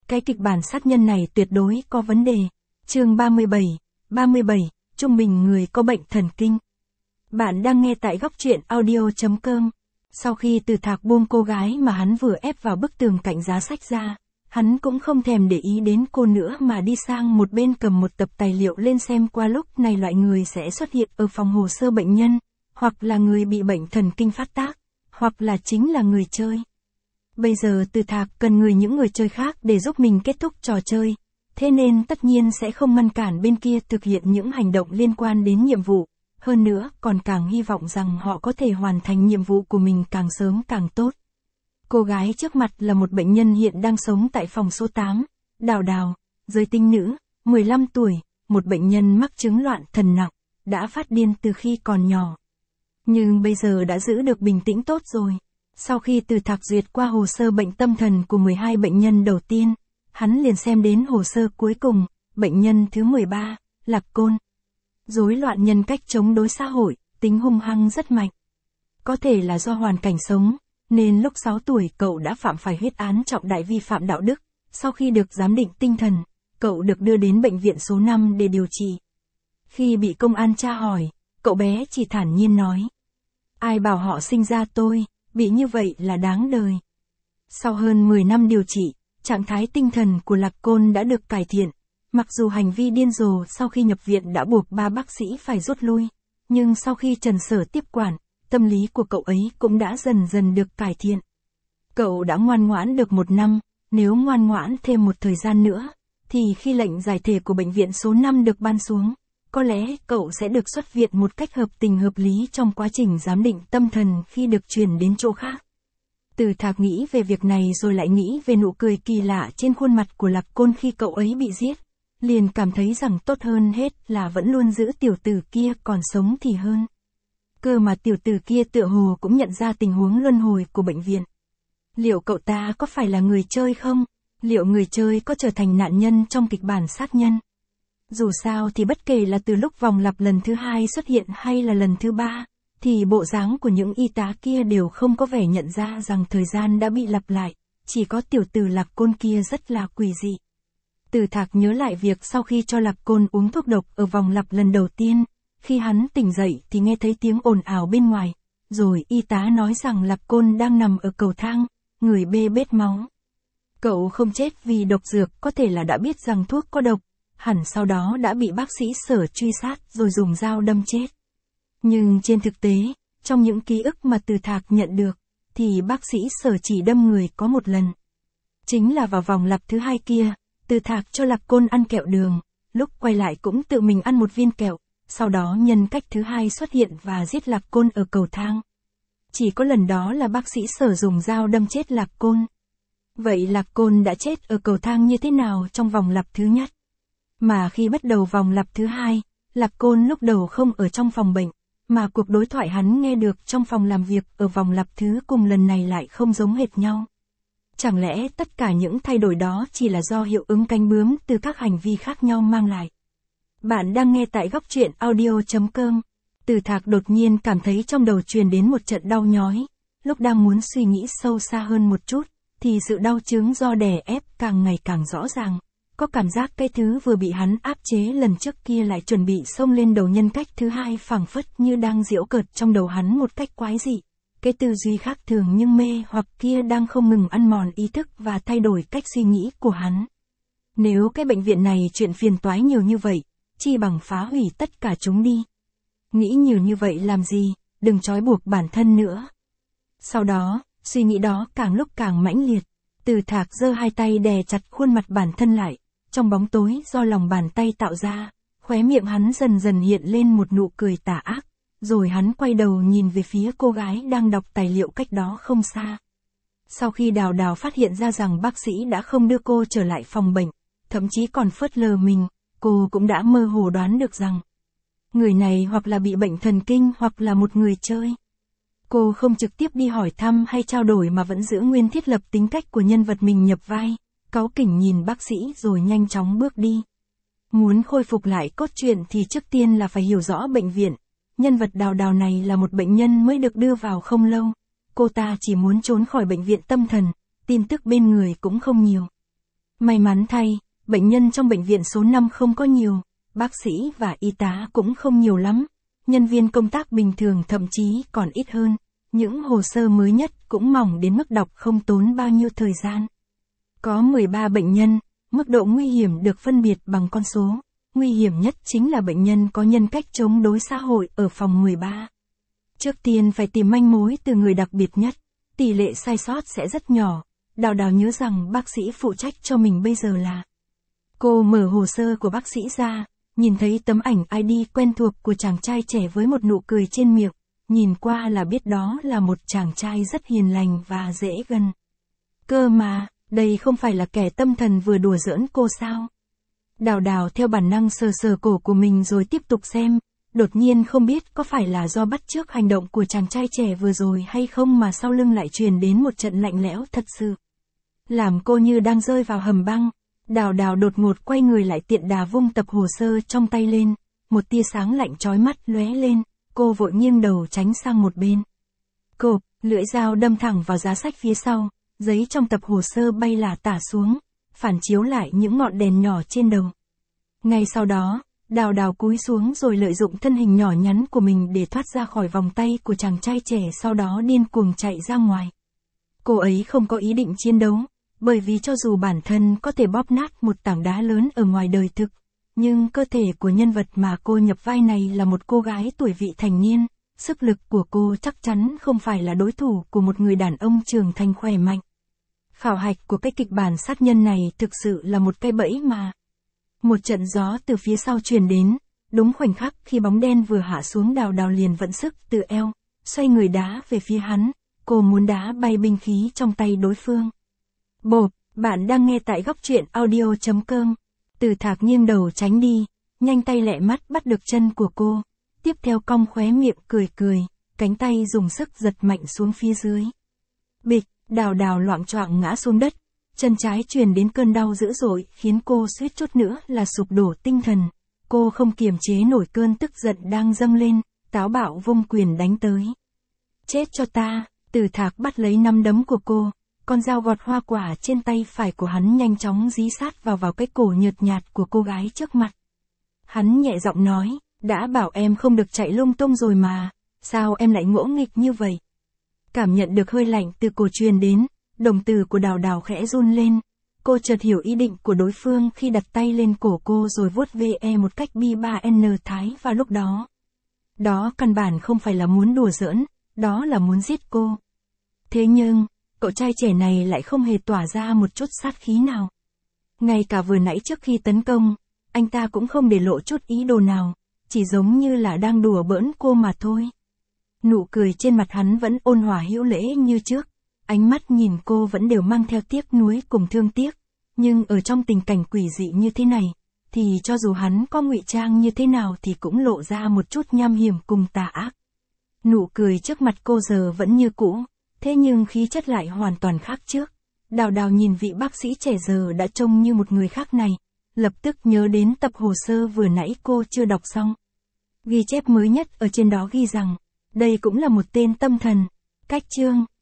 cái kịch bản sát nhân này tuyệt đối có vấn đề. Chương 37, trung bình người có bệnh thần kinh. Bạn đang nghe tại góc truyện audio.com. Sau khi Từ Thạc buông cô gái mà hắn vừa ép vào bức tường cạnh giá sách ra, hắn cũng không thèm để ý đến cô nữa mà đi sang một bên cầm một tập tài liệu lên xem qua. Lúc này loại người sẽ xuất hiện ở phòng hồ sơ bệnh nhân, hoặc là người bị bệnh thần kinh phát tác, hoặc là chính là người chơi. Bây giờ Từ Thạc cần những người chơi khác để giúp mình kết thúc trò chơi, thế nên tất nhiên sẽ không ngăn cản bên kia thực hiện những hành động liên quan đến nhiệm vụ, hơn nữa còn càng hy vọng rằng họ có thể hoàn thành nhiệm vụ của mình càng sớm càng tốt. Cô gái trước mặt là một bệnh nhân hiện đang sống tại phòng số 8, Đào, giới tính nữ, 15 tuổi, một bệnh nhân mắc chứng loạn thần nặng, đã phát điên từ khi còn nhỏ. Nhưng bây giờ đã giữ được bình tĩnh tốt rồi. Sau khi Từ Thạc duyệt qua hồ sơ bệnh tâm thần của 12 bệnh nhân đầu tiên, hắn liền xem đến hồ sơ cuối cùng, bệnh nhân thứ 13, Lạc Côn. Rối loạn nhân cách chống đối xã hội, tính hung hăng rất mạnh. Có thể là do hoàn cảnh sống, nên lúc 6 tuổi cậu đã phạm phải huyết án trọng đại vi phạm đạo đức. Sau khi được giám định tinh thần, cậu được đưa đến bệnh viện số 5 để điều trị. Khi bị công an tra hỏi, cậu bé chỉ thản nhiên nói: ai bảo họ sinh ra tôi, bị như vậy là đáng đời. Sau hơn 10 năm điều trị, trạng thái tinh thần của Lạc Côn đã được cải thiện. Mặc dù hành vi điên rồ sau khi nhập viện đã buộc 3 bác sĩ phải rút lui, nhưng sau khi Trần Sở tiếp quản, tâm lý của cậu ấy cũng đã dần dần được cải thiện. Cậu đã ngoan ngoãn được 1 năm, nếu ngoan ngoãn thêm một thời gian nữa, thì khi lệnh giải thể của bệnh viện số 5 được ban xuống, có lẽ cậu sẽ được xuất viện một cách hợp tình hợp lý trong quá trình giám định tâm thần khi được chuyển đến chỗ khác. Từ Thạc nghĩ về việc này rồi lại nghĩ về nụ cười kỳ lạ trên khuôn mặt của Lạc Côn khi cậu ấy bị giết. Liền cảm thấy rằng tốt hơn hết là vẫn luôn giữ tiểu tử kia còn sống thì hơn. Cơ mà tiểu tử kia tựa hồ cũng nhận ra tình huống luân hồi của bệnh viện. Liệu cậu ta có phải là người chơi không? Liệu người chơi có trở thành nạn nhân trong kịch bản sát nhân? Dù sao thì bất kể là từ lúc vòng lặp lần thứ 2 xuất hiện hay là lần thứ 3, thì bộ dáng của những y tá kia đều không có vẻ nhận ra rằng thời gian đã bị lặp lại, chỉ có tiểu tử Lạc Côn kia rất là quỷ dị. Từ Thạc nhớ lại việc sau khi cho Lạc Côn uống thuốc độc ở vòng lặp lần đầu tiên, khi hắn tỉnh dậy thì nghe thấy tiếng ồn ào bên ngoài, rồi y tá nói rằng Lạc Côn đang nằm ở cầu thang, người bê bết máu. Cậu không chết vì độc dược, có thể là đã biết rằng thuốc có độc, hẳn sau đó đã bị bác sĩ Sở truy sát rồi dùng dao đâm chết. Nhưng trên thực tế, trong những ký ức mà Từ Thạc nhận được, thì bác sĩ Sở chỉ đâm người có một lần. Chính là vào vòng lặp thứ 2 kia, Từ Thạc cho Lạc Côn ăn kẹo đường, lúc quay lại cũng tự mình ăn một viên kẹo, sau đó nhân cách thứ 2 xuất hiện và giết Lạc Côn ở cầu thang. Chỉ có lần đó là bác sĩ Sở dùng dao đâm chết Lạc Côn. Vậy Lạc Côn đã chết ở cầu thang như thế nào trong vòng lặp thứ nhất? Mà khi bắt đầu vòng lặp thứ 2, Lạc Côn lúc đầu không ở trong phòng bệnh, mà cuộc đối thoại hắn nghe được trong phòng làm việc ở vòng lặp thứ cùng lần này lại không giống hệt nhau. Chẳng lẽ tất cả những thay đổi đó chỉ là do hiệu ứng cánh bướm từ các hành vi khác nhau mang lại? Bạn đang nghe tại góc truyện audio.com. Từ Thạc đột nhiên cảm thấy trong đầu truyền đến một trận đau nhói. Lúc đang muốn suy nghĩ sâu xa hơn một chút, thì sự đau chứng do đè ép càng ngày càng rõ ràng. Có cảm giác cái thứ vừa bị hắn áp chế lần trước kia lại chuẩn bị xông lên đầu nhân cách thứ 2, phảng phất như đang giễu cợt trong đầu hắn một cách quái dị. Cái tư duy khác thường nhưng mê hoặc kia đang không ngừng ăn mòn ý thức và thay đổi cách suy nghĩ của hắn. Nếu cái bệnh viện này chuyện phiền toái nhiều như vậy, chi bằng phá hủy tất cả chúng đi. Nghĩ nhiều như vậy làm gì, đừng trói buộc bản thân nữa. Sau đó, suy nghĩ đó càng lúc càng mãnh liệt. Từ Thạc giơ hai tay đè chặt khuôn mặt bản thân lại. Trong bóng tối do lòng bàn tay tạo ra, khóe miệng hắn dần dần hiện lên một nụ cười tà ác. Rồi hắn quay đầu nhìn về phía cô gái đang đọc tài liệu cách đó không xa. Sau khi Đào phát hiện ra rằng bác sĩ đã không đưa cô trở lại phòng bệnh, thậm chí còn phớt lờ mình, cô cũng đã mơ hồ đoán được rằng người này hoặc là bị bệnh thần kinh hoặc là một người chơi. Cô không trực tiếp đi hỏi thăm hay trao đổi mà vẫn giữ nguyên thiết lập tính cách của nhân vật mình nhập vai, cáu kỉnh nhìn bác sĩ rồi nhanh chóng bước đi. Muốn khôi phục lại cốt truyện thì trước tiên là phải hiểu rõ bệnh viện. Nhân vật Đào này là một bệnh nhân mới được đưa vào không lâu. Cô ta chỉ muốn trốn khỏi bệnh viện tâm thần, tin tức bên người cũng không nhiều. May mắn thay, bệnh nhân trong bệnh viện số 5 không có nhiều, bác sĩ và y tá cũng không nhiều lắm, nhân viên công tác bình thường thậm chí còn ít hơn, những hồ sơ mới nhất cũng mỏng đến mức đọc không tốn bao nhiêu thời gian. Có 13 bệnh nhân, mức độ nguy hiểm được phân biệt bằng con số, nguy hiểm nhất chính là bệnh nhân có nhân cách chống đối xã hội ở phòng 13. Trước tiên phải tìm manh mối từ người đặc biệt nhất, tỷ lệ sai sót sẽ rất nhỏ. Đào Đào nhớ rằng bác sĩ phụ trách cho mình bây giờ là. Cô mở hồ sơ của bác sĩ ra, nhìn thấy tấm ảnh ID quen thuộc của chàng trai trẻ với một nụ cười trên miệng, nhìn qua là biết đó là một chàng trai rất hiền lành và dễ gần. Cơ mà, đây không phải là kẻ tâm thần vừa đùa giỡn cô sao? Đào Đào theo bản năng sờ sờ cổ của mình rồi tiếp tục xem, đột nhiên không biết có phải là do bắt chước hành động của chàng trai trẻ vừa rồi hay không mà sau lưng lại truyền đến một trận lạnh lẽo thật sự. Làm cô như đang rơi vào hầm băng, Đào Đào đột ngột quay người lại tiện đà vung tập hồ sơ trong tay lên, một tia sáng lạnh chói mắt lóe lên, cô vội nghiêng đầu tránh sang một bên. Cộp, lưỡi dao đâm thẳng vào giá sách phía sau, giấy trong tập hồ sơ bay lả tả xuống, phản chiếu lại những ngọn đèn nhỏ trên đầu. Ngay sau đó, Đào Đào cúi xuống rồi lợi dụng thân hình nhỏ nhắn của mình để thoát ra khỏi vòng tay của chàng trai trẻ, sau đó điên cuồng chạy ra ngoài. Cô ấy không có ý định chiến đấu, bởi vì cho dù bản thân có thể bóp nát một tảng đá lớn ở ngoài đời thực, nhưng cơ thể của nhân vật mà cô nhập vai này là một cô gái tuổi vị thành niên, sức lực của cô chắc chắn không phải là đối thủ của một người đàn ông trưởng thành khỏe mạnh. Khảo hạch của cái kịch bản sát nhân này thực sự là một cái bẫy mà. Một trận gió từ phía sau truyền đến, đúng khoảnh khắc khi bóng đen vừa hạ xuống, Đào Đào liền vận sức từ eo, xoay người đá về phía hắn, cô muốn đá bay binh khí trong tay đối phương. Bộp, bạn đang nghe tại góc truyện audio.com. Từ Thạc nghiêng đầu tránh đi, nhanh tay lẹ mắt bắt được chân của cô, tiếp theo cong khóe miệng cười cười, cánh tay dùng sức giật mạnh xuống phía dưới. Bịch, Đào Đào loạng choạng ngã xuống đất, chân trái truyền đến cơn đau dữ dội khiến cô suýt chút nữa là sụp đổ tinh thần. Cô không kiềm chế nổi cơn tức giận đang dâng lên, táo bạo vung quyền đánh tới. Chết cho ta, Từ Thạc bắt lấy nắm đấm của cô, con dao gọt hoa quả trên tay phải của hắn nhanh chóng dí sát vào cái cổ nhợt nhạt của cô gái trước mặt. Hắn nhẹ giọng nói, đã bảo em không được chạy lung tung rồi mà, sao em lại ngỗ nghịch như vậy? Cảm nhận được hơi lạnh từ cổ truyền đến, đồng tử của Đào Đào khẽ run lên. Cô chợt hiểu ý định của đối phương khi đặt tay lên cổ cô rồi vuốt ve một cách bi ba n thái vào lúc đó. Đó căn bản không phải là muốn đùa giỡn, đó là muốn giết cô. Thế nhưng, cậu trai trẻ này lại không hề tỏa ra một chút sát khí nào. Ngay cả vừa nãy trước khi tấn công, anh ta cũng không để lộ chút ý đồ nào, chỉ giống như là đang đùa bỡn cô mà thôi. Nụ cười trên mặt hắn vẫn ôn hòa hữu lễ như trước, ánh mắt nhìn cô vẫn đều mang theo tiếc nuối cùng thương tiếc, nhưng ở trong tình cảnh quỷ dị như thế này, thì cho dù hắn có ngụy trang như thế nào thì cũng lộ ra một chút nham hiểm cùng tà ác. Nụ cười trước mặt cô giờ vẫn như cũ, thế nhưng khí chất lại hoàn toàn khác trước. Đào Đào nhìn vị bác sĩ trẻ giờ đã trông như một người khác này, lập tức nhớ đến tập hồ sơ vừa nãy cô chưa đọc xong. Ghi chép mới nhất ở trên đó ghi rằng, đây cũng là một tên tâm thần. Cách chương